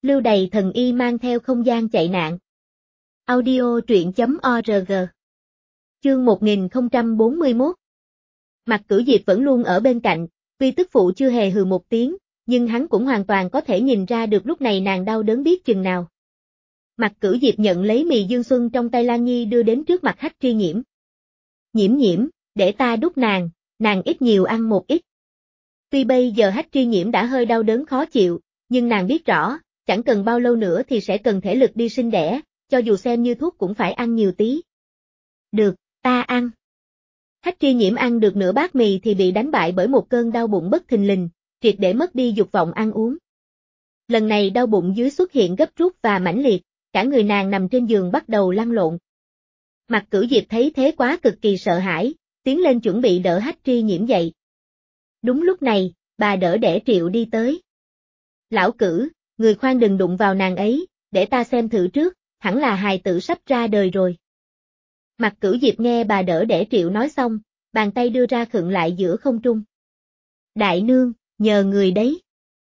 Lưu Đày thần y mang theo không gian chạy nạn. Audio truyện.org. Chương 1041. Mạc Cửu Diệp vẫn luôn ở bên cạnh, tuy tức phụ chưa hề hừ một tiếng, nhưng hắn cũng hoàn toàn có thể nhìn ra được lúc này nàng đau đớn biết chừng nào. Mạc Cửu Diệp nhận lấy mì Dương Xuân trong tay Lan Nhi đưa đến trước mặt Hách Tri Nhiễm. Nhiễm nhiễm, để ta đút nàng ít nhiều ăn một ít. Tuy bây giờ Hách Tri Nhiễm đã hơi đau đớn khó chịu, nhưng nàng biết rõ, chẳng cần bao lâu nữa thì sẽ cần thể lực đi sinh đẻ, cho dù xem như thuốc cũng phải ăn nhiều tí. Được, ta ăn. Hách Tri Nhiễm ăn được nửa bát mì thì bị đánh bại bởi một cơn đau bụng bất thình lình, triệt để mất đi dục vọng ăn uống. Lần này đau bụng dưới xuất hiện gấp rút và mãnh liệt, cả người nàng nằm trên giường bắt đầu lăn lộn. Mạc Cửu Diệp thấy thế quá cực kỳ sợ hãi, tiến lên chuẩn bị đỡ Hách Tri Nhiễm dậy. Đúng lúc này, bà đỡ đẻ Triệu đi tới. Lão Cửu, người khoan đừng đụng vào nàng ấy, để ta xem thử trước, hẳn là hài tử sắp ra đời rồi. Mạc Cửu Diệp nghe bà đỡ đẻ Triệu nói xong, bàn tay đưa ra khựng lại giữa không trung. Đại nương, nhờ người đấy.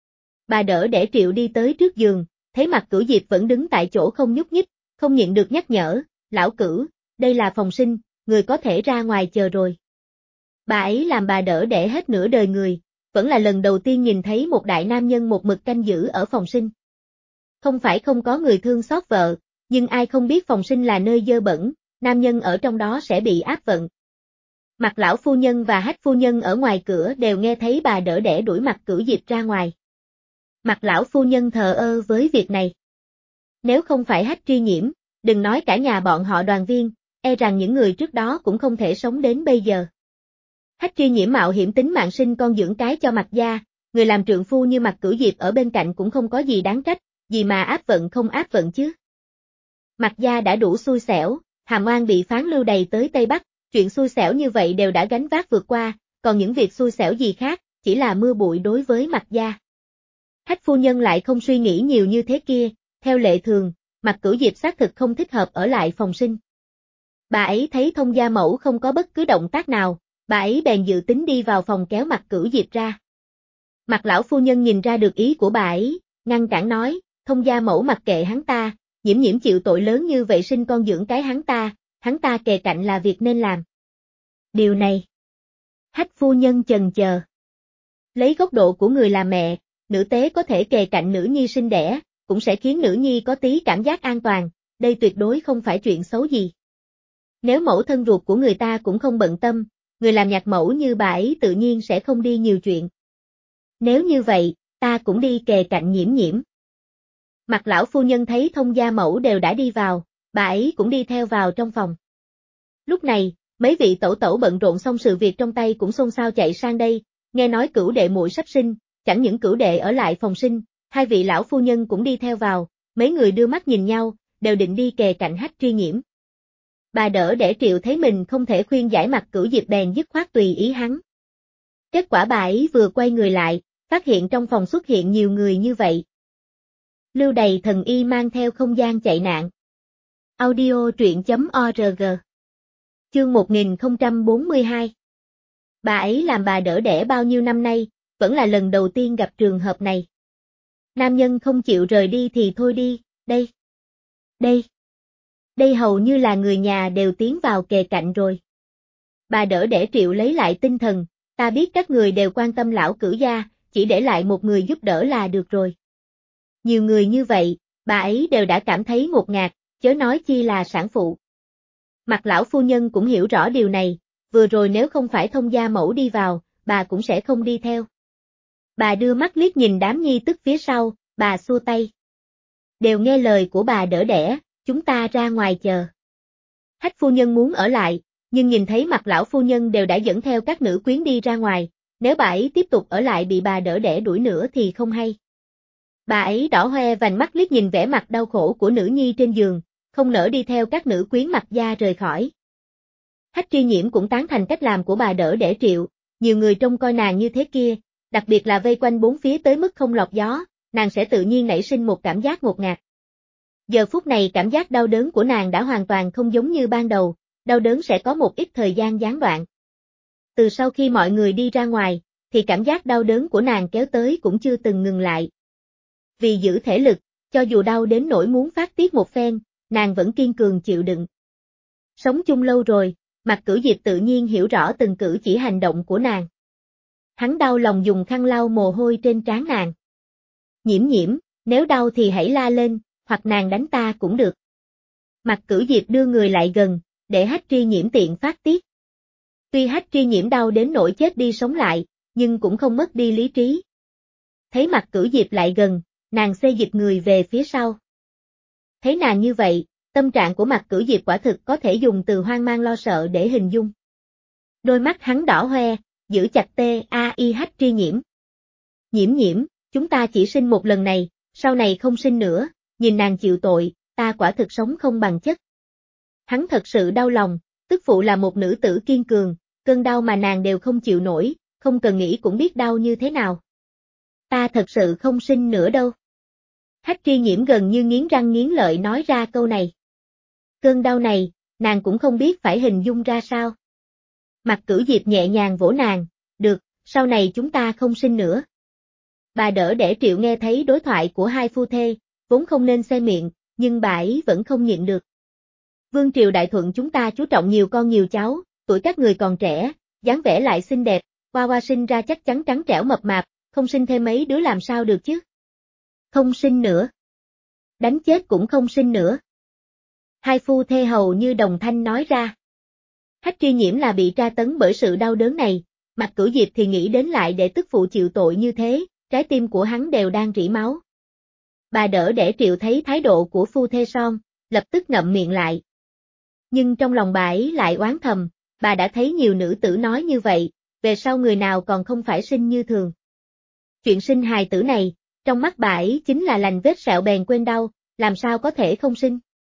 Bà đỡ đẻ Triệu đi tới trước giường, thấy Mạc Cửu Diệp vẫn đứng tại chỗ không nhúc nhích, không nhịn được nhắc nhở, lão Cửu, đây là phòng sinh, người có thể ra ngoài chờ rồi. Bà ấy làm bà đỡ đẻ hết nửa đời người, vẫn là lần đầu tiên nhìn thấy một đại nam nhân một mực canh giữ ở phòng sinh. Không phải không có người thương xót vợ, nhưng ai không biết phòng sinh là nơi dơ bẩn, nam nhân ở trong đó sẽ bị áp vận. Mạc lão phu nhân và Hách phu nhân ở ngoài cửa đều nghe thấy bà đỡ đẻ đuổi Mạc Cửu Diệp ra ngoài. Mạc lão phu nhân thờ ơ với việc này. Nếu không phải Hách Tri Nhiễm, đừng nói cả nhà bọn họ Đoàn Viên, e rằng những người trước đó cũng không thể sống đến bây giờ. Hách Tri Nhiễm mạo hiểm tính mạng sinh con dưỡng cái cho Mạc gia, người làm trượng phu như Mạc Cửu Diệp ở bên cạnh cũng không có gì đáng trách, gì mà áp vận không áp vận chứ. Mạc gia đã đủ xui xẻo, Hàm Oan bị phán lưu đày tới Tây Bắc, chuyện xui xẻo như vậy đều đã gánh vác vượt qua, còn những việc xui xẻo gì khác, chỉ là mưa bụi đối với Mạc gia. Hách phu nhân lại không suy nghĩ nhiều như thế kia, theo lệ thường, Mạc Cửu Diệp xác thực không thích hợp ở lại phòng sinh. Bà ấy thấy Thông gia mẫu không có bất cứ động tác nào, bà ấy bèn dự tính đi vào phòng kéo Mạc Cửu Diệp ra. Mạc lão phu nhân nhìn ra được ý của bà ấy, ngăn cản nói, Thông gia mẫu mặc kệ hắn ta, Nhiễm nhiễm chịu tội lớn như vậy sinh con dưỡng cái hắn ta kề cạnh là việc nên làm. Điều này. Hách phu nhân chần chờ. Lấy góc độ của người làm mẹ, nữ tế có thể kề cạnh nữ nhi sinh đẻ, cũng sẽ khiến nữ nhi có tí cảm giác an toàn, đây tuyệt đối không phải chuyện xấu gì. Nếu mẫu thân ruột của người ta cũng không bận tâm, người làm nhạc mẫu như bà ấy tự nhiên sẽ không đi nhiều chuyện. Nếu như vậy, ta cũng đi kề cạnh Nhiễm nhiễm. Mạc lão phu nhân thấy Thông gia mẫu đều đã đi vào, bà ấy cũng đi theo vào trong phòng. Lúc này, mấy vị tẩu tẩu bận rộn xong sự việc trong tay cũng xôn xao chạy sang đây, nghe nói Cửu đệ muội sắp sinh, chẳng những Cửu đệ ở lại phòng sinh, hai vị lão phu nhân cũng đi theo vào, mấy người đưa mắt nhìn nhau, đều định đi kề cạnh Hách Tri Nhiễm. Bà đỡ đẻ Triệu thấy mình không thể khuyên giải Mạc Cửu Diệp bèn dứt khoát tùy ý hắn. Kết quả bà ấy vừa quay người lại, phát hiện trong phòng xuất hiện nhiều người như vậy. Lưu Đày thần y mang theo không gian chạy nạn. Audio truyện.org. Chương 1042. Bà ấy làm bà đỡ đẻ bao nhiêu năm nay, vẫn là lần đầu tiên gặp trường hợp này. Nam nhân không chịu rời đi thì thôi đi, đây hầu như là người nhà đều tiến vào kề cạnh rồi. Bà đỡ đẻ Triệu lấy lại tinh thần, ta biết các người đều quan tâm lão Cửu gia, chỉ để lại một người giúp đỡ là được rồi. Nhiều người như vậy, bà ấy đều đã cảm thấy ngột ngạt, chớ nói chi là sản phụ. Mạc lão phu nhân cũng hiểu rõ điều này, vừa rồi nếu không phải Thông gia mẫu đi vào, bà cũng sẽ không đi theo. Bà đưa mắt liếc nhìn đám nhi tức phía sau, bà xua tay. Đều nghe lời của bà đỡ đẻ, chúng ta ra ngoài chờ. Hách phu nhân muốn ở lại, nhưng nhìn thấy Mạc lão phu nhân đều đã dẫn theo các nữ quyến đi ra ngoài, nếu bà ấy tiếp tục ở lại bị bà đỡ đẻ đuổi nữa thì không hay. Bà ấy đỏ hoe vành mắt liếc nhìn vẻ mặt đau khổ của nữ nhi trên giường, không nỡ đi theo các nữ quyến Mạc gia rời khỏi. Hách Tri Nhiễm cũng tán thành cách làm của bà đỡ đẻ Triệu, nhiều người trông coi nàng như thế kia, đặc biệt là vây quanh bốn phía tới mức không lọt gió, nàng sẽ tự nhiên nảy sinh một cảm giác ngột ngạt. Giờ phút này cảm giác đau đớn của nàng đã hoàn toàn không giống như ban đầu, đau đớn sẽ có một ít thời gian gián đoạn. Từ sau khi mọi người đi ra ngoài, thì cảm giác đau đớn của nàng kéo tới cũng chưa từng ngừng lại. Vì giữ thể lực, cho dù đau đến nỗi muốn phát tiết một phen, nàng vẫn kiên cường chịu đựng. Sống chung lâu rồi, Mạc Cửu Diệp tự nhiên hiểu rõ từng cử chỉ hành động của nàng. Hắn đau lòng dùng khăn lau mồ hôi trên trán nàng. Nhiễm nhiễm, nếu đau thì hãy la lên, hoặc nàng đánh ta cũng được. Mạc Cửu Diệp đưa người lại gần, để Hách Tri Nhiễm tiện phát tiết. Tuy Hách Tri Nhiễm đau đến nỗi chết đi sống lại, nhưng cũng không mất đi lý trí. Thấy Mạc Cửu Diệp lại gần, nàng xê dịch người về phía sau. Thấy nàng như vậy, tâm trạng của Mạc Cửu Diệp quả thực có thể dùng từ hoang mang lo sợ để hình dung. Đôi mắt hắn đỏ hoe, giữ chặt T.A.I. Hách Tri Nhiễm. Nhiễm nhiễm, chúng ta chỉ sinh một lần này, sau này không sinh nữa, nhìn nàng chịu tội, ta quả thực sống không bằng chất. Hắn thật sự đau lòng, tức phụ là một nữ tử kiên cường, cơn đau mà nàng đều không chịu nổi, không cần nghĩ cũng biết đau như thế nào. Ta thật sự không sinh nữa đâu. Hách Tri Nhiễm gần như nghiến răng nghiến lợi nói ra câu này. Cơn đau này, nàng cũng không biết phải hình dung ra sao. Mạc Cửu Diệp nhẹ nhàng vỗ nàng, được, sau này chúng ta không sinh nữa. Bà đỡ đẻ Triệu nghe thấy đối thoại của hai phu thê, vốn không nên xe miệng, nhưng bà ấy vẫn không nhịn được. Vương triều đại thuận chúng ta chú trọng nhiều con nhiều cháu, tuổi các người còn trẻ, dáng vẻ lại xinh đẹp, Hoa Hoa sinh ra chắc chắn trắng trẻo mập mạp, không sinh thêm mấy đứa làm sao được chứ. Không sinh nữa. Đánh chết cũng không sinh nữa. Hai phu thê hầu như đồng thanh nói ra. Hách Tri Nhiễm là bị tra tấn bởi sự đau đớn này, Mạc Cửu Diệp thì nghĩ đến lại để tức phụ chịu tội như thế, trái tim của hắn đều đang rỉ máu. Bà đỡ đẻ Triệu thấy thái độ của phu thê son, lập tức ngậm miệng lại. Nhưng trong lòng bà ấy lại oán thầm, bà đã thấy nhiều nữ tử nói như vậy, về sau người nào còn không phải sinh như thường. Chuyện sinh hài tử này, trong mắt bà ấy chính là lành vết sẹo bèn quên đau, làm sao có thể không sinh.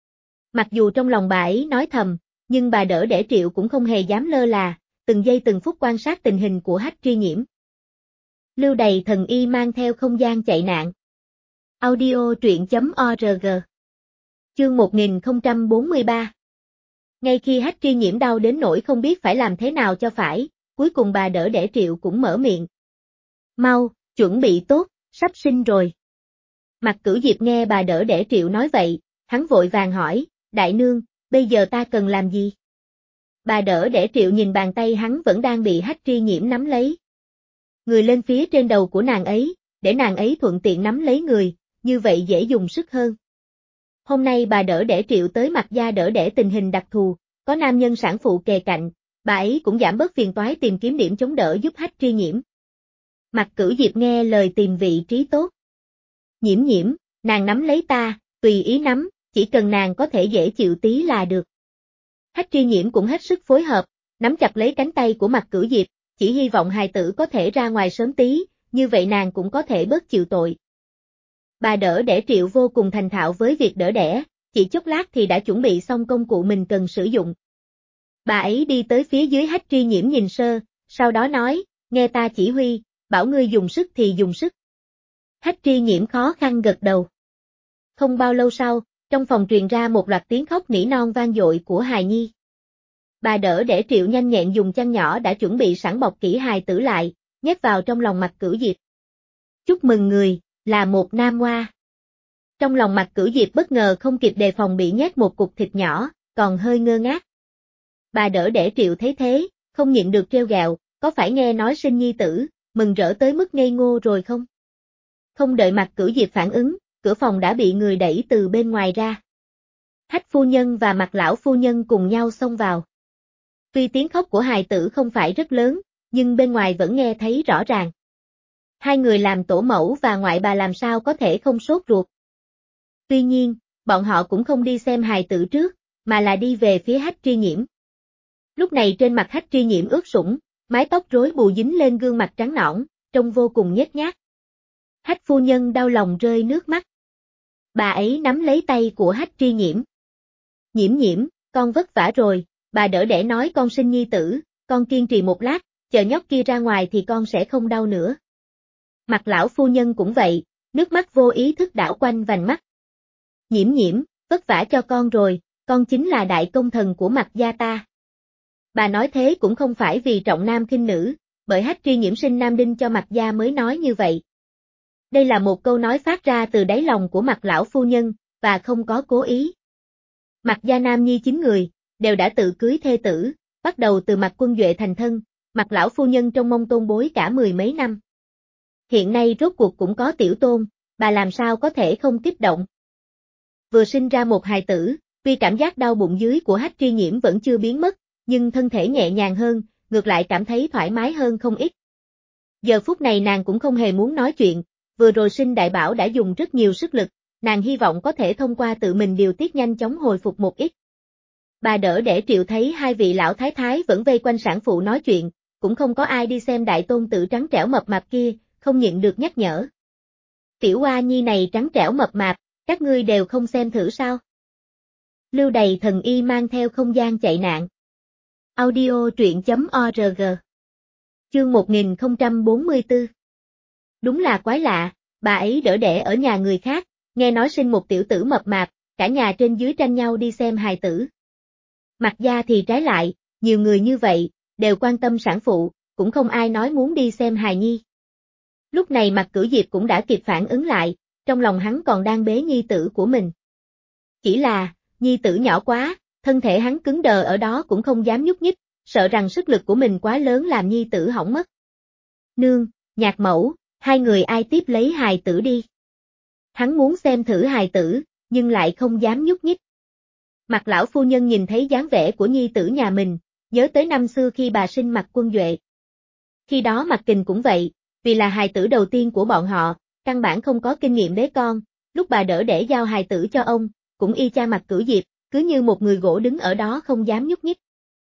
Mặc dù trong lòng bà ấy nói thầm, nhưng bà đỡ đẻ Triệu cũng không hề dám lơ là, từng giây từng phút quan sát tình hình của Hách Tri Nhiễm. Lưu Đầy Thần Y mang theo không gian chạy nạn. Audio truyện.org. Chương 1043. Ngay khi Hách Tri Nhiễm đau đến nỗi không biết phải làm thế nào cho phải, cuối cùng bà đỡ đẻ Triệu cũng mở miệng. Mau, chuẩn bị tốt, sắp sinh rồi. Mạc Cửu Diệp nghe bà đỡ đẻ Triệu nói vậy, hắn vội vàng hỏi, đại nương, bây giờ ta cần làm gì? Bà đỡ đẻ Triệu nhìn bàn tay hắn vẫn đang bị Hách Tri Nhiễm nắm lấy. Người lên phía trên đầu của nàng ấy, để nàng ấy thuận tiện nắm lấy người, như vậy dễ dùng sức hơn. Hôm nay bà đỡ đẻ Triệu tới Mạc gia đỡ đẻ tình hình đặc thù, có nam nhân sản phụ kề cạnh, bà ấy cũng giảm bớt phiền toái tìm kiếm điểm chống đỡ giúp Hách Tri Nhiễm. Mạc Cửu Diệp nghe lời tìm vị trí tốt. Nhiễm nhiễm, nàng nắm lấy ta, tùy ý nắm, chỉ cần nàng có thể dễ chịu tí là được. Hách Tri Nhiễm cũng hết sức phối hợp, nắm chặt lấy cánh tay của Mạc Cửu Diệp, chỉ hy vọng hài tử có thể ra ngoài sớm tí, như vậy nàng cũng có thể bớt chịu tội. Bà đỡ đẻ Triệu vô cùng thành thạo với việc đỡ đẻ, chỉ chốc lát thì đã chuẩn bị xong công cụ mình cần sử dụng. Bà ấy đi tới phía dưới Hách Tri Nhiễm nhìn sơ, sau đó nói, nghe ta chỉ huy, bảo ngươi dùng sức thì dùng sức. Hách Tri Nhiễm khó khăn gật đầu. Không bao lâu sau, trong phòng truyền ra một loạt tiếng khóc nỉ non vang dội của hài nhi. Bà đỡ đẻ Triệu nhanh nhẹn dùng chăn nhỏ đã chuẩn bị sẵn bọc kỹ hài tử lại, nhét vào trong lòng Mạc Cửu Diệp. Chúc mừng người, là một nam hoa. Trong lòng Mạc Cửu Diệp bất ngờ không kịp đề phòng bị nhét một cục thịt nhỏ, còn hơi ngơ ngác. Bà đỡ đẻ Triệu thấy thế, không nhịn được trêu ghẹo, có phải nghe nói sinh nhi tử, mừng rỡ tới mức ngây ngô rồi không? Không đợi Mạc Cửu Diệp phản ứng, cửa phòng đã bị người đẩy từ bên ngoài ra. Hách phu nhân và Mạc lão phu nhân cùng nhau xông vào. Tuy tiếng khóc của hài tử không phải rất lớn, nhưng bên ngoài vẫn nghe thấy rõ ràng. Hai người làm tổ mẫu và ngoại bà làm sao có thể không sốt ruột. Tuy nhiên, bọn họ cũng không đi xem hài tử trước, mà là đi về phía Hách Tri Nhiễm. Lúc này trên mặt Hách Tri Nhiễm ướt sũng, mái tóc rối bù dính lên gương mặt trắng nõn, trông vô cùng nhếch nhác. Hách phu nhân đau lòng rơi nước mắt. Bà ấy nắm lấy tay của Hách Tri Nhiễm. Nhiễm nhiễm, con vất vả rồi, bà đỡ đẻ nói con sinh nhi tử, con kiên trì một lát, chờ nhóc kia ra ngoài thì con sẽ không đau nữa. Mạc lão phu nhân cũng vậy, nước mắt vô ý thức đảo quanh vành mắt. Nhiễm nhiễm, vất vả cho con rồi, con chính là đại công thần của Mạc gia ta. Bà nói thế cũng không phải vì trọng nam khinh nữ, bởi Hách Tri Nhiễm sinh nam đinh cho Mạc gia mới nói như vậy. Đây là một câu nói phát ra từ đáy lòng của Mạc lão phu nhân, và không có cố ý. Mạc gia nam nhi 9 người, đều đã tự cưới thê tử, bắt đầu từ Mạc Quân Duệ thành thân, Mạc lão phu nhân trong mong tôn bối cả 10 mấy năm. Hiện nay rốt cuộc cũng có tiểu tôn, bà làm sao có thể không kích động. Vừa sinh ra một hài tử, tuy cảm giác đau bụng dưới của Hách Tri Nhiễm vẫn chưa biến mất, nhưng thân thể nhẹ nhàng hơn, ngược lại cảm thấy thoải mái hơn không ít. Giờ phút này nàng cũng không hề muốn nói chuyện, vừa rồi sinh đại bảo đã dùng rất nhiều sức lực, nàng hy vọng có thể thông qua tự mình điều tiết nhanh chóng hồi phục một ít. Bà đỡ để Triệu thấy hai vị lão thái thái vẫn vây quanh sản phụ nói chuyện, cũng không có ai đi xem đại tôn tử trắng trẻo mập mạp kia, không nhịn được nhắc nhở. Tiểu oa nhi này trắng trẻo mập mạp, các ngươi đều không xem thử sao? Lưu Đầy Thần Y mang theo không gian chạy nạn. Audio truyện.org. Chương 1044. Đúng là quái lạ, bà ấy đỡ đẻ ở nhà người khác, nghe nói sinh một tiểu tử mập mạp, cả nhà trên dưới tranh nhau đi xem hài tử. Mạc gia thì trái lại, nhiều người như vậy, đều quan tâm sản phụ, cũng không ai nói muốn đi xem hài nhi. Lúc này Mạc Cửu Diệp cũng đã kịp phản ứng lại, trong lòng hắn còn đang bế nhi tử của mình. Chỉ là, nhi tử nhỏ quá, thân thể hắn cứng đờ ở đó cũng không dám nhúc nhích, sợ rằng sức lực của mình quá lớn làm nhi tử hỏng mất. Nương, nhạc mẫu, hai người ai tiếp lấy hài tử đi. Hắn muốn xem thử hài tử, nhưng lại không dám nhúc nhích. Mạc lão phu nhân nhìn thấy dáng vẻ của nhi tử nhà mình, nhớ tới năm xưa khi bà sinh Mạc Quân Duệ. Khi đó Mạc Kình cũng vậy, vì là hài tử đầu tiên của bọn họ, căn bản không có kinh nghiệm bế con, lúc bà đỡ để giao hài tử cho ông, cũng y chang Mạc Cửu Diệp, cứ như một người gỗ đứng ở đó không dám nhúc nhích.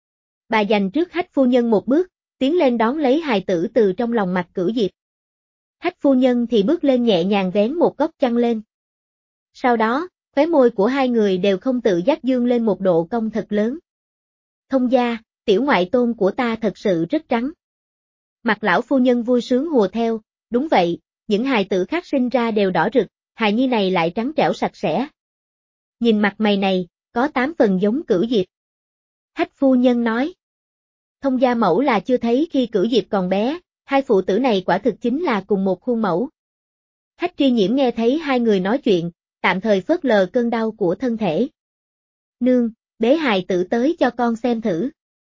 Bà dành trước Hách phu nhân một bước, tiến lên đón lấy hài tử từ trong lòng Mạc Cửu Diệp. Hách phu nhân thì bước lên nhẹ nhàng vén một góc chăn lên. Sau đó, khóe môi của hai người đều không tự giác dương lên một độ cong thật lớn. Thông gia, tiểu ngoại tôn của ta thật sự rất trắng. Mạc lão phu nhân vui sướng hùa theo, đúng vậy, những hài tử khác sinh ra đều đỏ rực, hài nhi này lại trắng trẻo sạch sẽ. Nhìn mặt mày này, có 8 phần giống Cửu Diệp. Hách phu nhân nói. Thông gia mẫu là chưa thấy khi Cửu Diệp còn bé, hai phụ tử này quả thực chính là cùng một khuôn mẫu. Hách Tri Nhiễm nghe thấy hai người nói chuyện, tạm thời phớt lờ cơn đau của thân thể. Nương, bế hài tử tới cho con xem thử.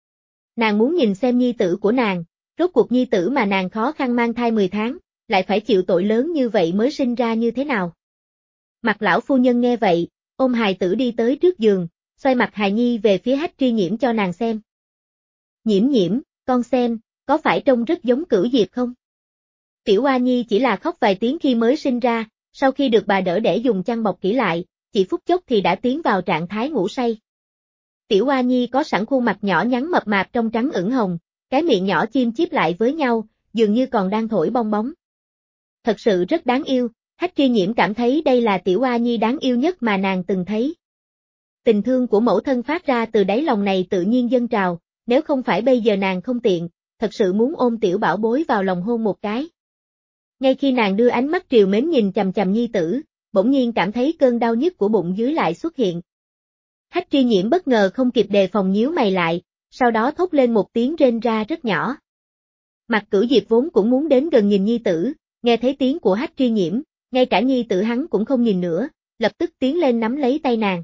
Nàng muốn nhìn xem nhi tử của nàng, rốt cuộc nhi tử mà nàng khó khăn mang thai 10 tháng, lại phải chịu tội lớn như vậy mới sinh ra như thế nào. Mạc lão phu nhân nghe vậy, ôm hài tử đi tới trước giường, xoay mặt hài nhi về phía Hách Tri Nhiễm cho nàng xem. Nhiễm nhiễm, con xem, có phải trông rất giống Cửu Diệp không? Tiểu oa nhi chỉ là khóc vài tiếng khi mới sinh ra, sau khi được bà đỡ để dùng chăn bọc kỹ lại, chỉ phút chốc thì đã tiến vào trạng thái ngủ say. Tiểu oa nhi có sẵn khuôn mặt nhỏ nhắn mập mạp trong trắng ửng hồng, cái miệng nhỏ chim chíp lại với nhau, dường như còn đang thổi bong bóng. Thật sự rất đáng yêu, Hách Tri Nhiễm cảm thấy đây là tiểu oa nhi đáng yêu nhất mà nàng từng thấy. Tình thương của mẫu thân phát ra từ đáy lòng này tự nhiên dâng trào, nếu không phải bây giờ nàng không tiện, thật sự muốn ôm tiểu bảo bối vào lòng hôn một cái. Ngay khi nàng đưa ánh mắt trìu mến nhìn chằm chằm nhi tử, bỗng nhiên cảm thấy cơn đau nhức của bụng dưới lại xuất hiện. Hách Tri Nhiễm bất ngờ không kịp đề phòng nhíu mày lại, sau đó thốt lên một tiếng rên ra rất nhỏ. Mạc Cửu Diệp vốn cũng muốn đến gần nhìn nhi tử, nghe thấy tiếng của Hách Tri Nhiễm, ngay cả nhi tử hắn cũng không nhìn nữa, lập tức tiến lên nắm lấy tay nàng.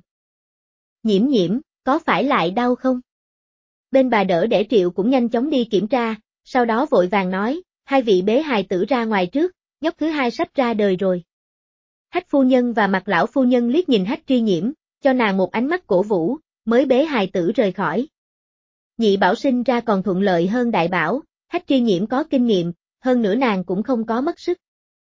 Nhiễm nhiễm, có phải lại đau không? Bên bà đỡ để Triệu cũng nhanh chóng đi kiểm tra, sau đó vội vàng nói, hai vị bế hài tử ra ngoài trước, nhóc thứ hai sắp ra đời rồi. Hách phu nhân và Mạc lão phu nhân liếc nhìn Hách Tri Nhiễm, cho nàng một ánh mắt cổ vũ, mới bế hài tử rời khỏi. Nhị bảo sinh ra còn thuận lợi hơn đại bảo, Hách Tri Nhiễm có kinh nghiệm, hơn nữa nàng cũng không có mất sức.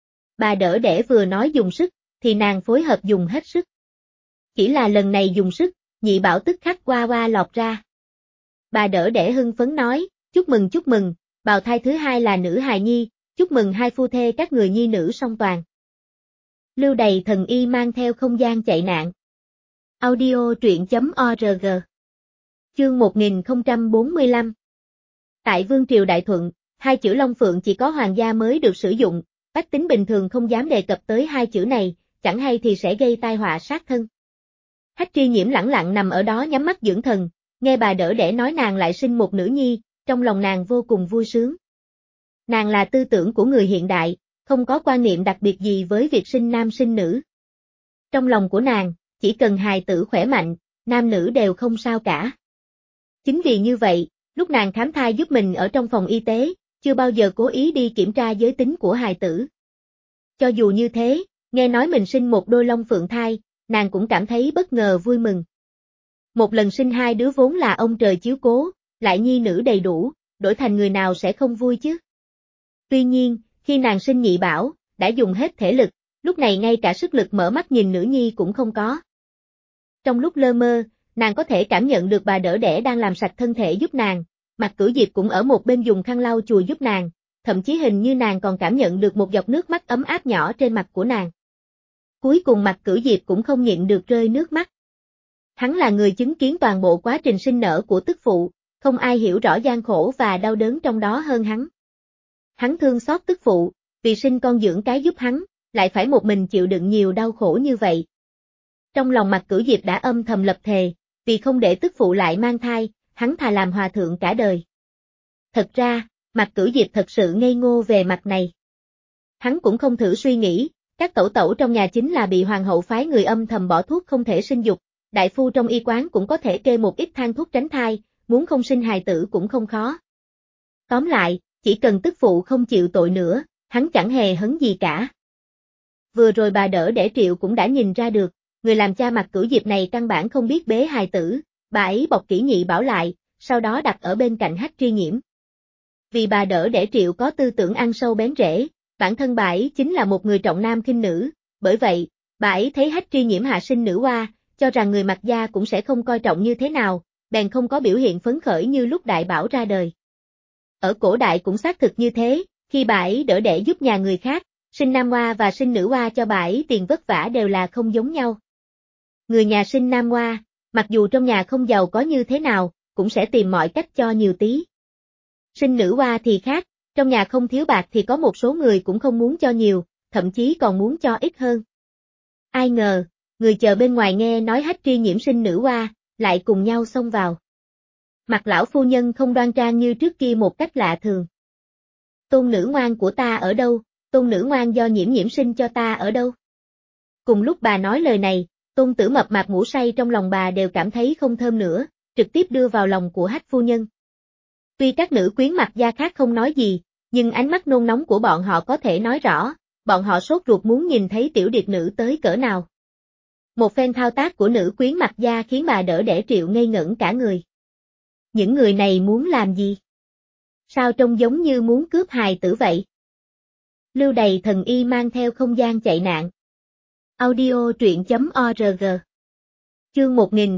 Bà đỡ đẻ vừa nói dùng sức, thì nàng phối hợp dùng hết sức. Chỉ là lần này dùng sức, nhị bảo tức khắc qua qua lọt ra. Bà đỡ đẻ hưng phấn nói, chúc mừng, bào thai thứ hai là nữ hài nhi, chúc mừng hai phu thê các người nhi nữ song toàn. Lưu Đầy Thần Y mang theo không gian chạy nạn. Audio truyện.org. Chương 1045. Tại Vương triều Đại Thuận, hai chữ Long Phượng chỉ có hoàng gia mới được sử dụng, bách tính bình thường không dám đề cập tới hai chữ này, chẳng hay thì sẽ gây tai họa sát thân. Hách Tri Nhiễm lẳng lặng nằm ở đó nhắm mắt dưỡng thần, nghe bà đỡ đẻ nói nàng lại sinh một nữ nhi, trong lòng nàng vô cùng vui sướng. Nàng là tư tưởng của người hiện đại, không có quan niệm đặc biệt gì với việc sinh nam sinh nữ. Trong lòng của nàng, chỉ cần hài tử khỏe mạnh, nam nữ đều không sao cả. Chính vì như vậy, lúc nàng khám thai giúp mình ở trong phòng y tế, chưa bao giờ cố ý đi kiểm tra giới tính của hài tử. Cho dù như thế, nghe nói mình sinh một đôi long phượng thai, nàng cũng cảm thấy bất ngờ vui mừng. Một lần sinh hai đứa vốn là ông trời chiếu cố, lại nhi nữ đầy đủ, đổi thành người nào sẽ không vui chứ. Tuy nhiên, khi nàng sinh nhị bảo, đã dùng hết thể lực, lúc này ngay cả sức lực mở mắt nhìn nữ nhi cũng không có. Trong lúc lơ mơ, nàng có thể cảm nhận được bà đỡ đẻ đang làm sạch thân thể giúp nàng, Mạc Cửu Diệp cũng ở một bên dùng khăn lau chùi giúp nàng, thậm chí hình như nàng còn cảm nhận được một giọt nước mắt ấm áp nhỏ trên mặt của nàng. Cuối cùng Mạc Cửu Diệp cũng không nhịn được rơi nước mắt. Hắn là người chứng kiến toàn bộ quá trình sinh nở của tức phụ, không ai hiểu rõ gian khổ và đau đớn trong đó hơn hắn. Hắn thương xót tức phụ, vì sinh con dưỡng cái giúp hắn, lại phải một mình chịu đựng nhiều đau khổ như vậy. Trong lòng Mạc Cửu Diệp đã âm thầm lập thề, vì không để tức phụ lại mang thai, hắn thà làm hòa thượng cả đời. Thật ra, Mạc Cửu Diệp thật sự ngây ngô về mặt này. Hắn cũng không thử suy nghĩ, các tẩu tẩu trong nhà chính là bị hoàng hậu phái người âm thầm bỏ thuốc không thể sinh dục, đại phu trong y quán cũng có thể kê một ít thang thuốc tránh thai, muốn không sinh hài tử cũng không khó. Tóm lại, chỉ cần tức phụ không chịu tội nữa, hắn chẳng hề hấn gì cả. Vừa rồi bà đỡ đẻ Triệu cũng đã nhìn ra được, người làm cha Mạc Cửu Diệp này căn bản không biết bế hài tử, bà ấy bọc kỹ nhị bảo lại, sau đó đặt ở bên cạnh Hách Tri Nhiễm. Vì bà đỡ đẻ Triệu có tư tưởng ăn sâu bén rễ, bản thân bà ấy chính là một người trọng nam khinh nữ, bởi vậy, bà ấy thấy Hách Tri Nhiễm hạ sinh nữ oa, cho rằng người Mạc gia cũng sẽ không coi trọng như thế nào, bèn không có biểu hiện phấn khởi như lúc đại bảo ra đời. Ở cổ đại cũng xác thực như thế, khi bà ấy đỡ đẻ giúp nhà người khác, sinh nam oa và sinh nữ oa cho bà ấy tiền vất vả đều là không giống nhau. Người nhà sinh nam oa, mặc dù trong nhà không giàu có như thế nào, cũng sẽ tìm mọi cách cho nhiều tí. Sinh nữ oa thì khác, trong nhà không thiếu bạc thì có một số người cũng không muốn cho nhiều, thậm chí còn muốn cho ít hơn. Ai ngờ, người chờ bên ngoài nghe nói Hách Tri Nhiễm sinh nữ oa, lại cùng nhau xông vào. Mặt lão phu nhân không đoan trang như trước kia một cách lạ thường. Tôn nữ ngoan của ta ở đâu, tôn nữ ngoan do Nhiễm Nhiễm sinh cho ta ở đâu? Cùng lúc bà nói lời này, tôn tử mập mạp ngủ say trong lòng bà đều cảm thấy không thơm nữa, trực tiếp đưa vào lòng của Hách phu nhân. Tuy các nữ quyến Mạc gia khác không nói gì, nhưng ánh mắt nôn nóng của bọn họ có thể nói rõ, bọn họ sốt ruột muốn nhìn thấy tiểu điệp nữ tới cỡ nào. Một phen thao tác của nữ quyến Mạc gia khiến bà đỡ đẻ Triệu ngây ngẩn cả người. Những người này muốn làm gì? Sao trông giống như muốn cướp hài tử vậy? Lưu Đầy Thần Y mang theo không gian chạy nạn. Audio truyện.org. Chương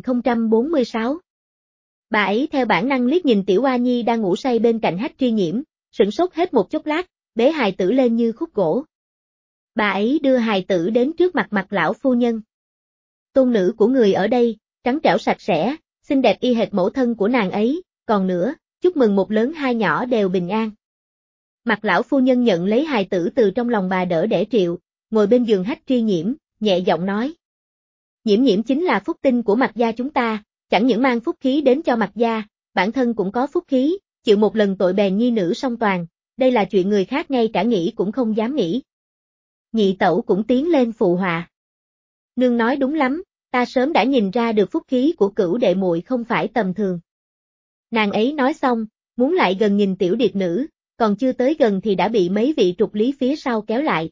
1046. Bà ấy theo bản năng liếc nhìn Tiểu Oa Nhi đang ngủ say bên cạnh Hách Tri Nhiễm, sửng sốt hết một chốc lát, bế hài tử lên như khúc gỗ. Bà ấy đưa hài tử đến trước mặt Mặt lão phu nhân. Tôn nữ của người ở đây, trắng trẻo sạch sẽ, xinh đẹp y hệt mẫu thân của nàng ấy, còn nữa, chúc mừng một lớn hai nhỏ đều bình an. Mặt lão phu nhân nhận lấy hài tử từ trong lòng bà đỡ đẻ Triệu, ngồi bên giường Hách Tri Nhiễm, nhẹ giọng nói. Nhiễm Nhiễm chính là phúc tinh của Mạc gia chúng ta, chẳng những mang phúc khí đến cho Mạc gia, bản thân cũng có phúc khí, chịu một lần tội bèn nhi nữ song toàn, đây là chuyện người khác ngay cả nghĩ cũng không dám nghĩ. Nhị tẩu cũng tiến lên phụ họa. Nương nói đúng lắm, ta sớm đã nhìn ra được phúc khí của Cửu đệ muội không phải tầm thường. Nàng ấy nói xong, muốn lại gần nhìn tiểu điệp nữ, còn chưa tới gần thì đã bị mấy vị trục lý phía sau kéo lại.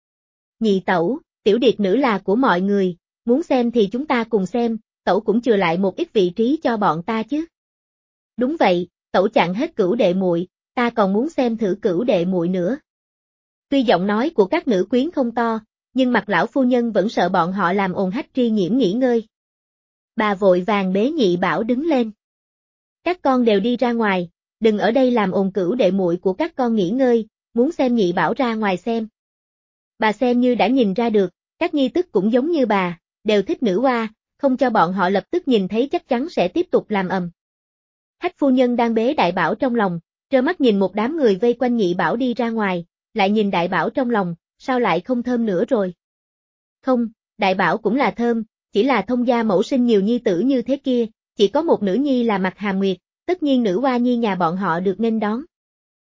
Nhị tẩu, tiểu điệp nữ là của mọi người, muốn xem thì chúng ta cùng xem, tẩu cũng chừa lại một ít vị trí cho bọn ta chứ. Đúng vậy, tẩu chặn hết Cửu đệ muội, ta còn muốn xem thử Cửu đệ muội nữa. Tuy giọng nói của các nữ quyến không to, nhưng Mặt lão phu nhân vẫn sợ bọn họ làm ồn Hách Tri Nhiễm nghỉ ngơi. Bà vội vàng bế nhị bảo đứng lên. Các con đều đi ra ngoài, đừng ở đây làm ồn Cửu đệ muội của các con nghỉ ngơi, muốn xem nhị bảo ra ngoài xem. Bà xem như đã nhìn ra được, các nhi tức cũng giống như bà, đều thích nữ oa, không cho bọn họ lập tức nhìn thấy chắc chắn sẽ tiếp tục làm ầm. Hách phu nhân đang bế đại bảo trong lòng, trơ mắt nhìn một đám người vây quanh nhị bảo đi ra ngoài, lại nhìn đại bảo trong lòng, sao lại không thơm nữa rồi? Không, đại bảo cũng là thơm, chỉ là thông gia mẫu sinh nhiều nhi tử như thế kia, chỉ có một nữ nhi là Mạc Hàm Nguyệt, tất nhiên nữ oa nhi nhà bọn họ được nghênh đón.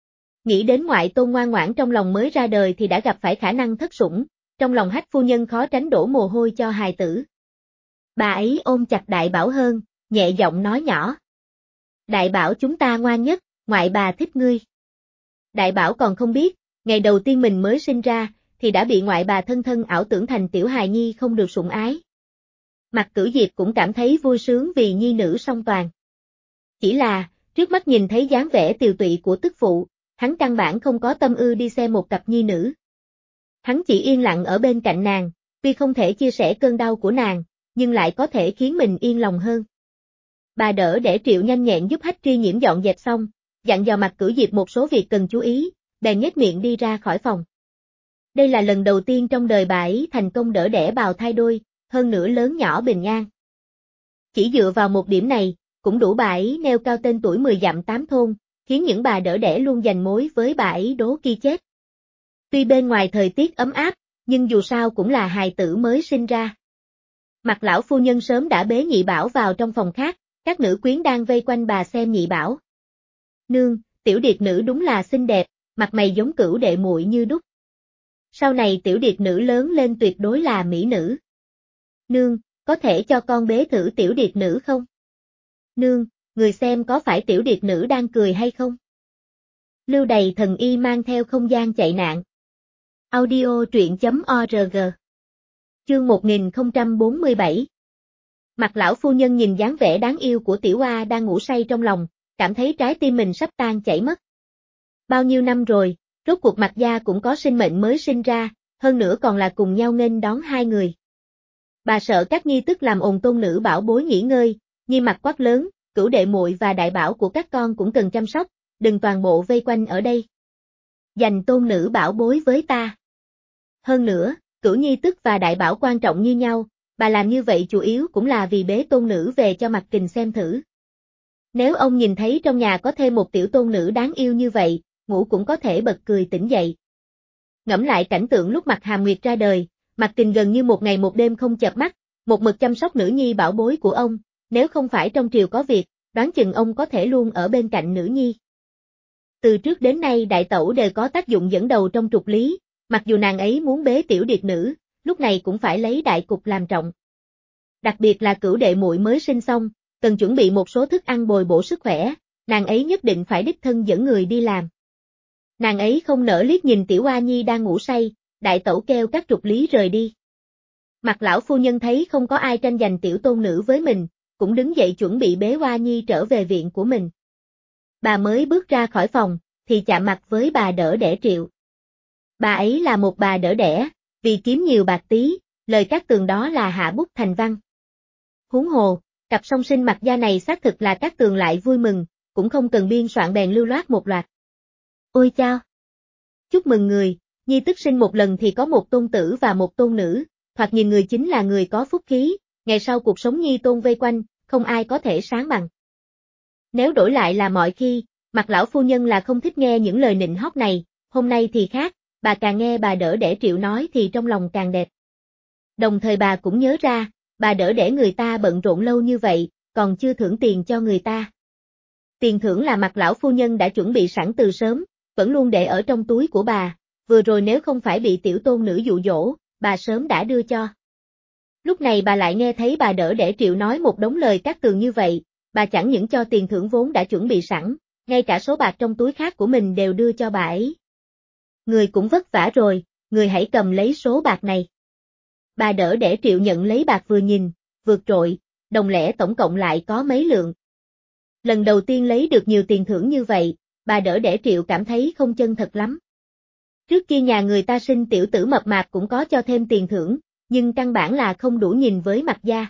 Nghĩ đến ngoại tôn ngoan ngoãn trong lòng mới ra đời thì đã gặp phải khả năng thất sủng, trong lòng Hách phu nhân khó tránh đổ mồ hôi cho hài tử. Bà ấy ôm chặt Đại Bảo hơn, nhẹ giọng nói nhỏ. Đại Bảo chúng ta ngoan nhất, ngoại bà thích ngươi. Đại Bảo còn không biết, ngày đầu tiên mình mới sinh ra, thì đã bị ngoại bà thân thân ảo tưởng thành tiểu hài nhi không được sủng ái. Mạc Cửu Diệp cũng cảm thấy vui sướng vì nhi nữ song toàn. Chỉ là, trước mắt nhìn thấy dáng vẻ tiều tụy của tức phụ, hắn căn bản không có tâm ư đi xem một cặp nhi nữ. Hắn chỉ yên lặng ở bên cạnh nàng, tuy không thể chia sẻ cơn đau của nàng, nhưng lại có thể khiến mình yên lòng hơn. Bà đỡ để Triệu nhanh nhẹn giúp Hách Tri Nhiễm dọn dẹp xong, dặn dò Mạc Cửu Diệp một số việc cần chú ý, bèn nhếch miệng đi ra khỏi phòng. Đây là lần đầu tiên trong đời bà ấy thành công đỡ đẻ bào thai đôi, hơn nữa lớn nhỏ bình an. Chỉ dựa vào một điểm này, cũng đủ bà ấy nêu cao tên tuổi 10 dặm 8 thôn, khiến những bà đỡ đẻ luôn giành mối với bà ấy đố ki chết. Tuy bên ngoài thời tiết ấm áp, nhưng dù sao cũng là hài tử mới sinh ra. Mạc lão phu nhân sớm đã bế Nhị Bảo vào trong phòng khác, các nữ quyến đang vây quanh bà xem Nhị Bảo. Nương, tiểu điệt nữ đúng là xinh đẹp, mặt mày giống Cửu đệ muội như đúc. Sau này tiểu điệt nữ lớn lên tuyệt đối là mỹ nữ. Nương, có thể cho con bế thử tiểu điệt nữ không? Nương, người xem có phải tiểu điệt nữ đang cười hay không? Lưu Đầy Thần Y mang theo không gian chạy nạn. Audio truyện.org. Chương 1047. Mặt lão phu nhân nhìn dáng vẻ đáng yêu của tiểu oa đang ngủ say trong lòng, cảm thấy trái tim mình sắp tan chảy mất. Bao nhiêu năm rồi, rốt cuộc Mạc gia cũng có sinh mệnh mới sinh ra, hơn nữa còn là cùng nhau nghênh đón hai người. Bà sợ các nhi tức làm ồn tôn nữ bảo bối nghỉ ngơi, Nhi mặt quát lớn, Cửu đệ muội và Đại Bảo của các con cũng cần chăm sóc, đừng toàn bộ vây quanh ở đây. Dành tôn nữ bảo bối với ta. Hơn nữa, Cửu nhi tức và Đại Bảo quan trọng như nhau, bà làm như vậy chủ yếu cũng là vì bế tôn nữ về cho Mạc Kình xem thử. Nếu ông nhìn thấy trong nhà có thêm một tiểu tôn nữ đáng yêu như vậy, ngủ cũng có thể bật cười tỉnh dậy. Ngẫm lại cảnh tượng lúc Mạc Hàm Nguyệt ra đời, Mạc Kình gần như một ngày một đêm không chợp mắt, một mực chăm sóc nữ nhi bảo bối của ông, nếu không phải trong triều có việc, đoán chừng ông có thể luôn ở bên cạnh nữ nhi. Từ trước đến nay đại tẩu đều có tác dụng dẫn đầu trong trục lý, mặc dù nàng ấy muốn bế tiểu điệt nữ, lúc này cũng phải lấy đại cục làm trọng. Đặc biệt là Cửu đệ muội mới sinh xong, cần chuẩn bị một số thức ăn bồi bổ sức khỏe, nàng ấy nhất định phải đích thân dẫn người đi làm. Nàng ấy không nỡ liếc nhìn tiểu oa nhi đang ngủ say, đại tẩu kêu các trục lý rời đi. Mặt lão phu nhân thấy không có ai tranh giành tiểu tôn nữ với mình, cũng đứng dậy chuẩn bị bế oa nhi trở về viện của mình. Bà mới bước ra khỏi phòng, thì chạm mặt với bà đỡ đẻ Triệu. Bà ấy là một bà đỡ đẻ, vì kiếm nhiều bạc tí, lời các tường đó là hạ bút thành văn. Huống hồ, cặp song sinh Mạc gia này xác thực là các tường lại vui mừng, cũng không cần biên soạn bèn lưu loát một loạt. Ôi chao! Chúc mừng người, nhi tức sinh một lần thì có một tôn tử và một tôn nữ, thoạt nhìn người chính là người có phúc khí, ngày sau cuộc sống nhi tôn vây quanh, không ai có thể sáng bằng. Nếu đổi lại là mọi khi, Mạc lão phu nhân là không thích nghe những lời nịnh hót này, hôm nay thì khác, bà càng nghe bà đỡ đẻ Triệu nói thì trong lòng càng đẹp. Đồng thời bà cũng nhớ ra, bà đỡ đẻ người ta bận rộn lâu như vậy, còn chưa thưởng tiền cho người ta. Tiền thưởng là Mạc lão phu nhân đã chuẩn bị sẵn từ sớm, vẫn luôn để ở trong túi của bà, vừa rồi nếu không phải bị tiểu tôn nữ dụ dỗ, bà sớm đã đưa cho. Lúc này bà lại nghe thấy bà đỡ đẻ Triệu nói một đống lời cát tường như vậy, bà chẳng những cho tiền thưởng vốn đã chuẩn bị sẵn, ngay cả số bạc trong túi khác của mình đều đưa cho bà ấy. Người cũng vất vả rồi, người hãy cầm lấy số bạc này. Bà đỡ đẻ Triệu nhận lấy bạc vừa nhìn, vượt trội, đồng lẻ tổng cộng lại có mấy lượng. Lần đầu tiên lấy được nhiều tiền thưởng như vậy, bà đỡ đẻ Triệu cảm thấy không chân thật lắm. Trước kia nhà người ta sinh tiểu tử mập mạp cũng có cho thêm tiền thưởng, nhưng căn bản là không đủ nhìn với Mạc gia.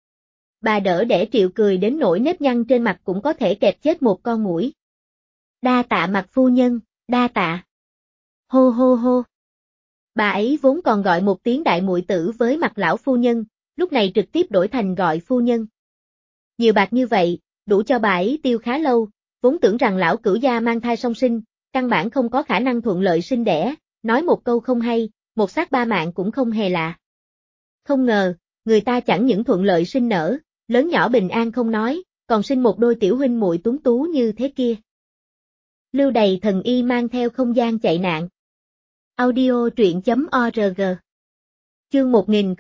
Bà đỡ đẻ Triệu cười đến nỗi nếp nhăn trên mặt cũng có thể kẹp chết một con muỗi. Đa tạ Mạc phu nhân, đa tạ. Hô hô hô. Bà ấy vốn còn gọi một tiếng đại muội tử với Mạc lão phu nhân, lúc này trực tiếp đổi thành gọi phu nhân. Nhiều bạc như vậy, đủ cho bà ấy tiêu khá lâu, vốn tưởng rằng lão cửu gia mang thai song sinh, căn bản không có khả năng thuận lợi sinh đẻ, nói một câu không hay, một xác ba mạng cũng không hề lạ. Không ngờ, người ta chẳng những thuận lợi sinh nở, lớn nhỏ bình an không nói, còn sinh một đôi tiểu huynh muội tuấn tú như thế kia. Lưu đầy thần y mang theo không gian chạy nạn. Audio truyện.org. Chương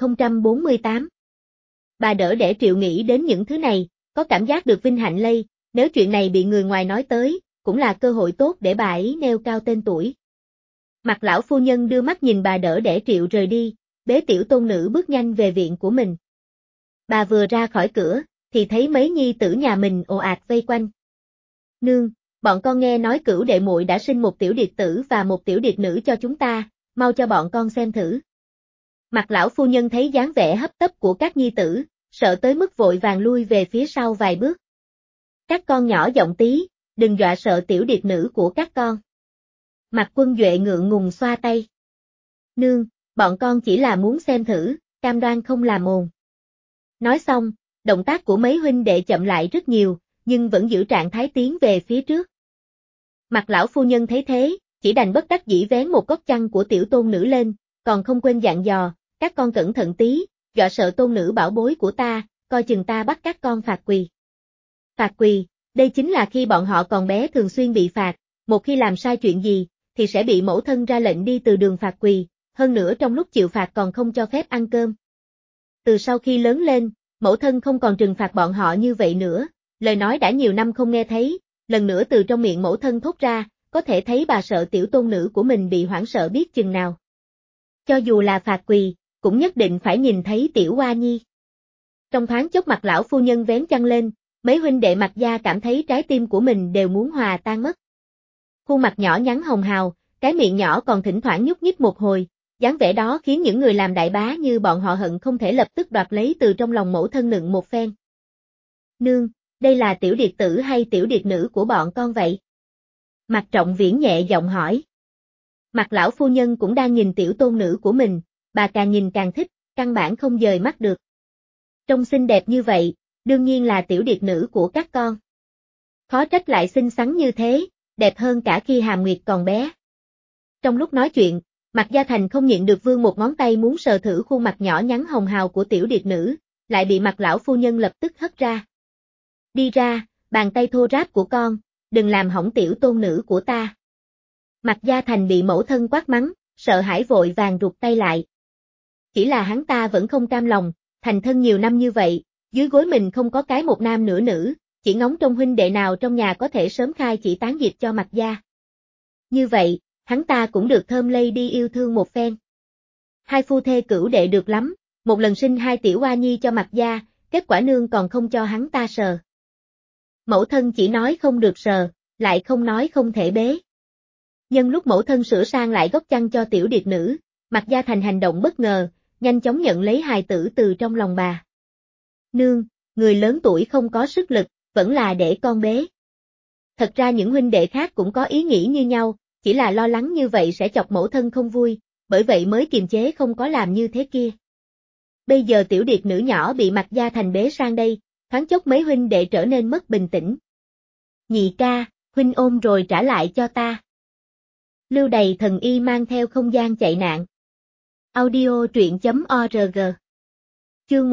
1048. Bà đỡ đẻ Triệu nghĩ đến những thứ này, có cảm giác được vinh hạnh lây, nếu chuyện này bị người ngoài nói tới, cũng là cơ hội tốt để bà ấy nêu cao tên tuổi. Mặt lão phu nhân đưa mắt nhìn bà đỡ đẻ Triệu rời đi, bế tiểu tôn nữ bước nhanh về viện của mình. Bà vừa ra khỏi cửa, thì thấy mấy nhi tử nhà mình ồ ạt vây quanh. Nương, bọn con nghe nói Cửu đệ muội đã sinh một tiểu điệt tử và một tiểu điệt nữ cho chúng ta, mau cho bọn con xem thử. Mặt lão phu nhân thấy dáng vẻ hấp tấp của các nhi tử, sợ tới mức vội vàng lui về phía sau vài bước. Các con nhỏ giọng tí, đừng dọa sợ tiểu điệt nữ của các con. Mặt Quân Duệ ngượng ngùng xoa tay. Nương, bọn con chỉ là muốn xem thử, cam đoan không làm ồn. Nói xong, động tác của mấy huynh đệ chậm lại rất nhiều, nhưng vẫn giữ trạng thái tiến về phía trước. Mặt lão phu nhân thấy thế, chỉ đành bất đắc dĩ vén một góc chăn của tiểu tôn nữ lên, còn không quên dặn dò, các con cẩn thận tí, dọa sợ tôn nữ bảo bối của ta, coi chừng ta bắt các con phạt quỳ. Phạt quỳ, đây chính là khi bọn họ còn bé thường xuyên bị phạt, một khi làm sai chuyện gì, thì sẽ bị mẫu thân ra lệnh đi từ đường phạt quỳ, hơn nữa trong lúc chịu phạt còn không cho phép ăn cơm. Từ sau khi lớn lên, mẫu thân không còn trừng phạt bọn họ như vậy nữa, lời nói đã nhiều năm không nghe thấy, lần nữa từ trong miệng mẫu thân thốt ra, có thể thấy bà sợ tiểu tôn nữ của mình bị hoảng sợ biết chừng nào. Cho dù là phạt quỳ, cũng nhất định phải nhìn thấy tiểu Hoa Nhi. Trong thoáng chốc mặt lão phu nhân vén chăn lên, mấy huynh đệ Mạc gia cảm thấy trái tim của mình đều muốn hòa tan mất. Khuôn mặt nhỏ nhắn hồng hào, cái miệng nhỏ còn thỉnh thoảng nhúc nhích một hồi, dáng vẻ đó khiến những người làm đại bá như bọn họ hận không thể lập tức đoạt lấy từ trong lòng mẫu thân nựng một phen. Nương, đây là tiểu điệt tử hay tiểu điệt nữ của bọn con vậy? Mạc Trọng Viễn nhẹ giọng hỏi. Mặt lão phu nhân cũng đang nhìn tiểu tôn nữ của mình, bà càng nhìn càng thích, căn bản không dời mắt được. Trông xinh đẹp như vậy, đương nhiên là tiểu điệt nữ của các con. Khó trách lại xinh xắn như thế, đẹp hơn cả khi Hàm Nguyệt còn bé. Trong lúc nói chuyện, Mạc Gia Thành không nhịn được vươn một ngón tay muốn sờ thử khuôn mặt nhỏ nhắn hồng hào của tiểu điệt nữ, lại bị Mạc lão phu nhân lập tức hất ra. Đi ra, bàn tay thô ráp của con, đừng làm hỏng tiểu tôn nữ của ta. Mạc Gia Thành bị mẫu thân quát mắng, sợ hãi vội vàng rụt tay lại. Chỉ là hắn ta vẫn không cam lòng, thành thân nhiều năm như vậy, dưới gối mình không có cái một nam nửa nữ, chỉ ngóng trông huynh đệ nào trong nhà có thể sớm khai chỉ tán diệt cho Mạc gia. Như vậy, hắn ta cũng được thơm lây đi yêu thương một phen. Hai phu thê Cửu đệ được lắm, một lần sinh hai tiểu Hoa Nhi cho Mạc gia, kết quả nương còn không cho hắn ta sờ. Mẫu thân chỉ nói không được sờ, lại không nói không thể bế. Nhân lúc mẫu thân sửa sang lại góc chăn cho tiểu điệt nữ, Mạc Gia Thành hành động bất ngờ, nhanh chóng nhận lấy hài tử từ trong lòng bà. Nương, người lớn tuổi không có sức lực, vẫn là để con bế. Thật ra những huynh đệ khác cũng có ý nghĩ như nhau, chỉ là lo lắng như vậy sẽ chọc mẫu thân không vui, bởi vậy mới kiềm chế không có làm như thế kia. Bây giờ tiểu điệt nữ nhỏ bị Mạc Gia Thành bế sang đây, thoáng chốc mấy huynh đệ trở nên mất bình tĩnh. Nhị ca, huynh ôm rồi trả lại cho ta. Lưu đầy thần y mang theo không gian chạy nạn. Audio truyện.org. Chương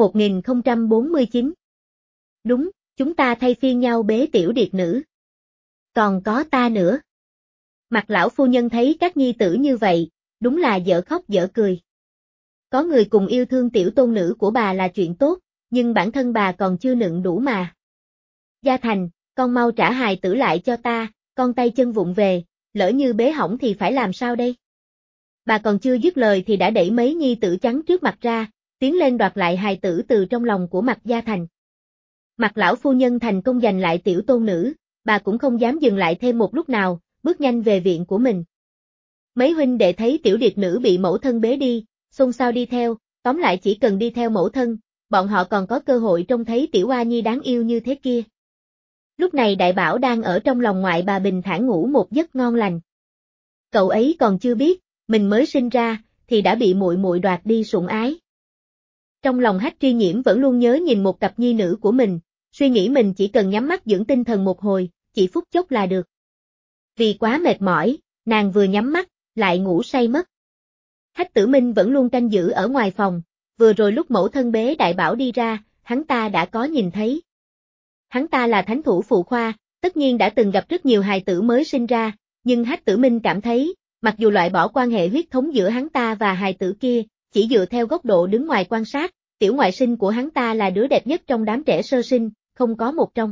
1049. Đúng, chúng ta thay phiên nhau bế tiểu điệt nữ. Còn có ta nữa. Mặt lão phu nhân thấy các nhi tử như vậy, đúng là dở khóc dở cười. Có người cùng yêu thương tiểu tôn nữ của bà là chuyện tốt, nhưng bản thân bà còn chưa nựng đủ mà. Gia Thành, con mau trả hài tử lại cho ta, con tay chân vụng về, lỡ như bế hỏng thì phải làm sao đây? Bà còn chưa dứt lời thì đã đẩy mấy nhi tử trắng trước mặt ra, tiến lên đoạt lại hài tử từ trong lòng của Mạc Gia Thành. Mạc lão phu nhân thành công giành lại tiểu tôn nữ, bà cũng không dám dừng lại thêm một lúc nào, bước nhanh về viện của mình. Mấy huynh đệ thấy tiểu điệt nữ bị mẫu thân bế đi, xôn xao đi theo, tóm lại chỉ cần đi theo mẫu thân, bọn họ còn có cơ hội trông thấy tiểu Hoa Nhi đáng yêu như thế kia. Lúc này Đại Bảo đang ở trong lòng ngoại bà bình thản ngủ một giấc ngon lành. Cậu ấy còn chưa biết, mình mới sinh ra, thì đã bị muội muội đoạt đi sủng ái. Trong lòng Hách Tri Nhiễm vẫn luôn nhớ nhìn một cặp nhi nữ của mình, suy nghĩ mình chỉ cần nhắm mắt dưỡng tinh thần một hồi, chỉ phút chốc là được. Vì quá mệt mỏi, nàng vừa nhắm mắt, lại ngủ say mất. Hách Tử Minh vẫn luôn canh giữ ở ngoài phòng, vừa rồi lúc mẫu thân bế Đại Bảo đi ra, hắn ta đã có nhìn thấy. Hắn ta là thánh thủ phụ khoa, Tất nhiên đã từng gặp rất nhiều hài tử mới sinh ra, nhưng Hách Tử Minh cảm thấy, mặc dù loại bỏ quan hệ huyết thống giữa hắn ta và hài tử kia, chỉ dựa theo góc độ đứng ngoài quan sát, tiểu ngoại sinh của hắn ta là đứa đẹp nhất trong đám trẻ sơ sinh, không có một trong.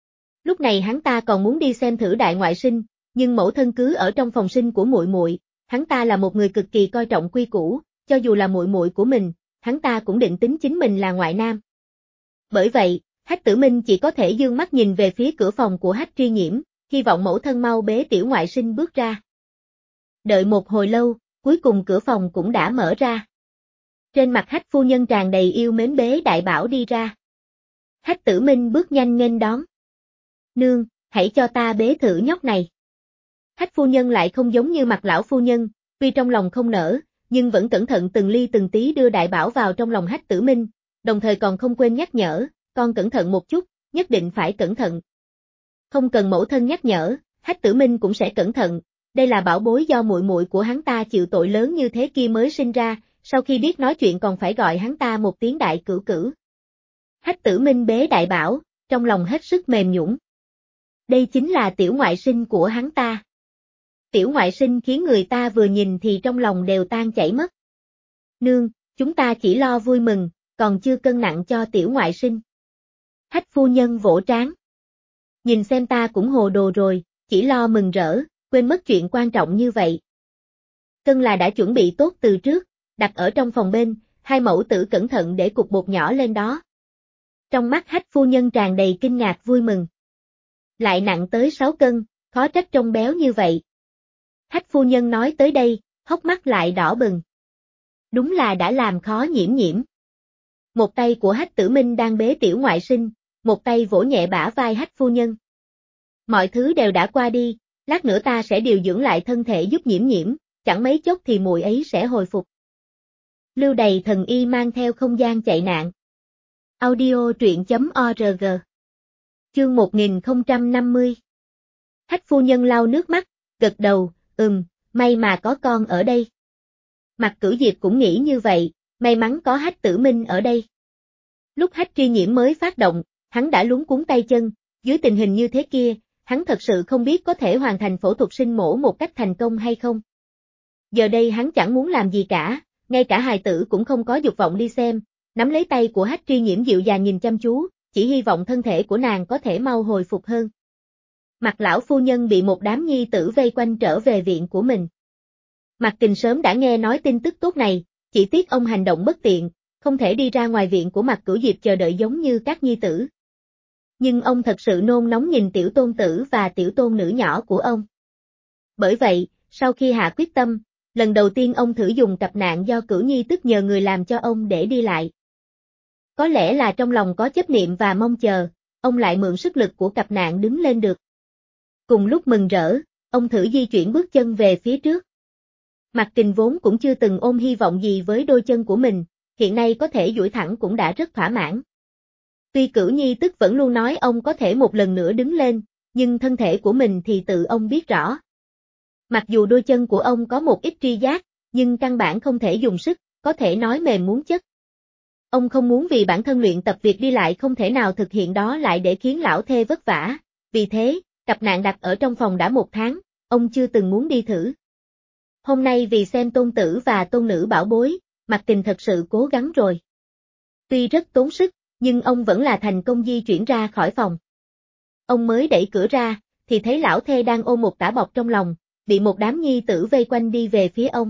Lúc này hắn ta còn muốn đi xem thử đại ngoại sinh, nhưng mẫu thân cứ ở trong phòng sinh của muội muội, hắn ta là một người cực kỳ coi trọng quy củ, cho dù là muội muội của mình, hắn ta cũng định tính chính mình là ngoại nam. Bởi vậy, Hách Tử Minh chỉ có thể dương mắt nhìn về phía cửa phòng của Hách Tri Nhiễm, hy vọng mẫu thân mau bế tiểu ngoại sinh bước ra. Đợi một hồi lâu, cuối cùng cửa phòng cũng đã mở ra. Trên mặt Hách phu nhân tràn đầy yêu mến bế đại bảo đi ra. Hách Tử Minh bước nhanh nghênh đón. Nương, hãy cho ta bế thử nhóc này. Hách phu nhân lại không giống như Mặt lão phu nhân, tuy trong lòng không nỡ, nhưng vẫn cẩn thận từng ly từng tí đưa đại bảo vào trong lòng Hách Tử Minh, đồng thời còn không quên nhắc nhở, con cẩn thận một chút, nhất định phải cẩn thận. Không cần mẫu thân nhắc nhở, Hách Tử Minh cũng sẽ cẩn thận, đây là bảo bối do muội muội của hắn ta chịu tội lớn như thế kia mới sinh ra, sau khi biết nói chuyện còn phải gọi hắn ta một tiếng đại cửu cửu. Hách Tử Minh bế đại bảo, trong lòng hết sức mềm nhũn. Đây chính là tiểu ngoại sinh của hắn ta. Tiểu ngoại sinh khiến người ta vừa nhìn thì trong lòng đều tan chảy mất. Nương, chúng ta chỉ lo vui mừng, còn chưa cân nặng cho tiểu ngoại sinh. Hách phu nhân vỗ trán. Nhìn xem ta cũng hồ đồ rồi, chỉ lo mừng rỡ, quên mất chuyện quan trọng như vậy. Cân là đã chuẩn bị tốt từ trước, đặt ở trong phòng bên, hai mẫu tử cẩn thận để cục bột nhỏ lên đó. Trong mắt Hách phu nhân tràn đầy kinh ngạc vui mừng. Lại nặng tới 6 cân, khó trách trông béo như vậy. Hách phu nhân nói tới đây, hốc mắt lại đỏ bừng. Đúng là đã làm khó Nhiễm Nhiễm. Một tay của Hách Tử Minh đang bế tiểu ngoại sinh, một tay vỗ nhẹ bả vai Hách phu nhân. Mọi thứ đều đã qua đi, lát nữa ta sẽ điều dưỡng lại thân thể giúp Nhiễm Nhiễm, chẳng mấy chốc thì muội ấy sẽ hồi phục. Lưu Đầy Thần Y mang theo không gian chạy nạn. Audio truyện.org. Chương 1050. Hách phu nhân lau nước mắt, gật đầu, may mà có con ở đây. Mạc Cửu Diệp cũng nghĩ như vậy, may mắn có Hách Tử Minh ở đây. Lúc Hách Tri Nhiễm mới phát động, hắn đã luống cuống tay chân, dưới tình hình như thế kia, hắn thật sự không biết có thể hoàn thành phẫu thuật sinh mổ một cách thành công hay không. Giờ đây hắn chẳng muốn làm gì cả, ngay cả hài tử cũng không có dục vọng đi xem, nắm lấy tay của Hách Tri Nhiễm dịu dàng nhìn chăm chú, chỉ hy vọng thân thể của nàng có thể mau hồi phục hơn. Mặt lão phu nhân bị một đám nhi tử vây quanh trở về viện của mình. Mạc Kình sớm đã nghe nói tin tức tốt này, chỉ tiếc ông hành động bất tiện, không thể đi ra ngoài viện của Mạc Cửu Diệp chờ đợi giống như các nhi tử. Nhưng ông thật sự nôn nóng nhìn tiểu tôn tử và tiểu tôn nữ nhỏ của ông. Bởi vậy, sau khi hạ quyết tâm, lần đầu tiên ông thử dùng cặp nạn do Cửu Nhi tức nhờ người làm cho ông để đi lại. Có lẽ là trong lòng có chấp niệm và mong chờ, ông lại mượn sức lực của cặp nạn đứng lên được. Cùng lúc mừng rỡ, ông thử di chuyển bước chân về phía trước. Mạc Kình vốn cũng chưa từng ôm hy vọng gì với đôi chân của mình, hiện nay có thể duỗi thẳng cũng đã rất thỏa mãn. Tuy Cửu Nhi tức vẫn luôn nói ông có thể một lần nữa đứng lên, nhưng thân thể của mình thì tự ông biết rõ. Mặc dù đôi chân của ông có một ít tri giác, nhưng căn bản không thể dùng sức, có thể nói mềm muốn chất. Ông không muốn vì bản thân luyện tập việc đi lại không thể nào thực hiện đó lại để khiến lão thê vất vả, vì thế, cặp nạn đặt ở trong phòng đã 1 tháng, ông chưa từng muốn đi thử. Hôm nay vì xem tôn tử và tôn nữ bảo bối, Mạc Kình thật sự cố gắng rồi. Tuy rất tốn sức, nhưng ông vẫn là thành công di chuyển ra khỏi phòng. Ông mới đẩy cửa ra, thì thấy lão thê đang ôm một tả bọc trong lòng, bị một đám nhi tử vây quanh đi về phía ông.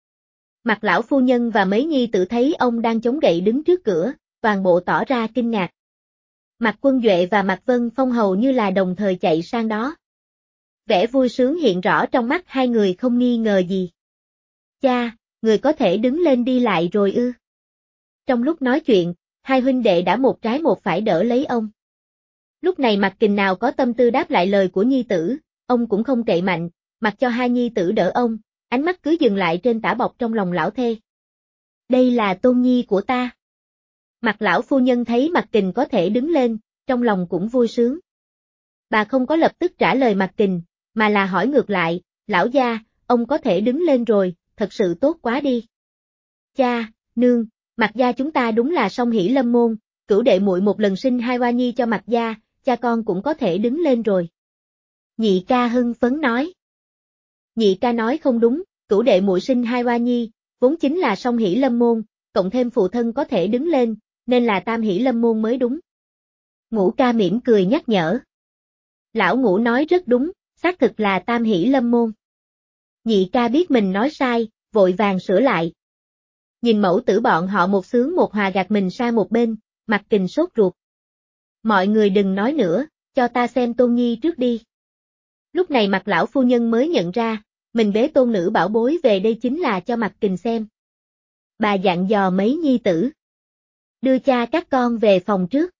Mặt lão phu nhân và mấy nhi tử thấy ông đang chống gậy đứng trước cửa, toàn bộ tỏ ra kinh ngạc. Mạc Quân Duệ và Mạc Vân Phong hầu như là đồng thời chạy sang đó. Vẻ vui sướng hiện rõ trong mắt hai người không nghi ngờ gì. Cha, người có thể đứng lên đi lại rồi ư? Trong lúc nói chuyện, hai huynh đệ đã một trái một phải đỡ lấy ông. Lúc này Mạc Kình nào có tâm tư đáp lại lời của nhi tử, ông cũng không cậy mạnh, mặc cho hai nhi tử đỡ ông, ánh mắt cứ dừng lại trên tả bọc trong lòng lão thê. Đây là tôn nhi của ta. Mặt lão phu nhân thấy Mạc Kình có thể đứng lên, trong lòng cũng vui sướng. Bà không có lập tức trả lời Mạc Kình, mà là hỏi ngược lại, lão gia, ông có thể đứng lên rồi, thật sự tốt quá đi. Cha, nương, Mạc gia chúng ta đúng là song hỷ lâm môn, Cửu đệ muội một lần sinh 2 oa nhi cho Mạc gia, cha con cũng có thể đứng lên rồi. Nhị ca hưng phấn nói. Nhị ca nói không đúng, cửu đệ muội sinh hai oa nhi, vốn chính là song hỷ lâm môn, cộng thêm phụ thân có thể đứng lên, nên là tam hỷ lâm môn mới đúng. Ngũ ca mỉm cười nhắc nhở. Lão Ngũ nói rất đúng, xác thực là tam hỷ lâm môn. Nhị ca biết mình nói sai, vội vàng sửa lại. Nhìn mẫu tử bọn họ một sướng một hòa gạt mình sang một bên, Mạc Kình sốt ruột. Mọi người đừng nói nữa, cho ta xem Tôn Nhi trước đi. Lúc này Mạc lão phu nhân mới nhận ra, mình bế tôn nữ bảo bối về đây chính là cho Mạc Kình xem. Bà dặn dò mấy nhi tử. Đưa cha các con về phòng trước.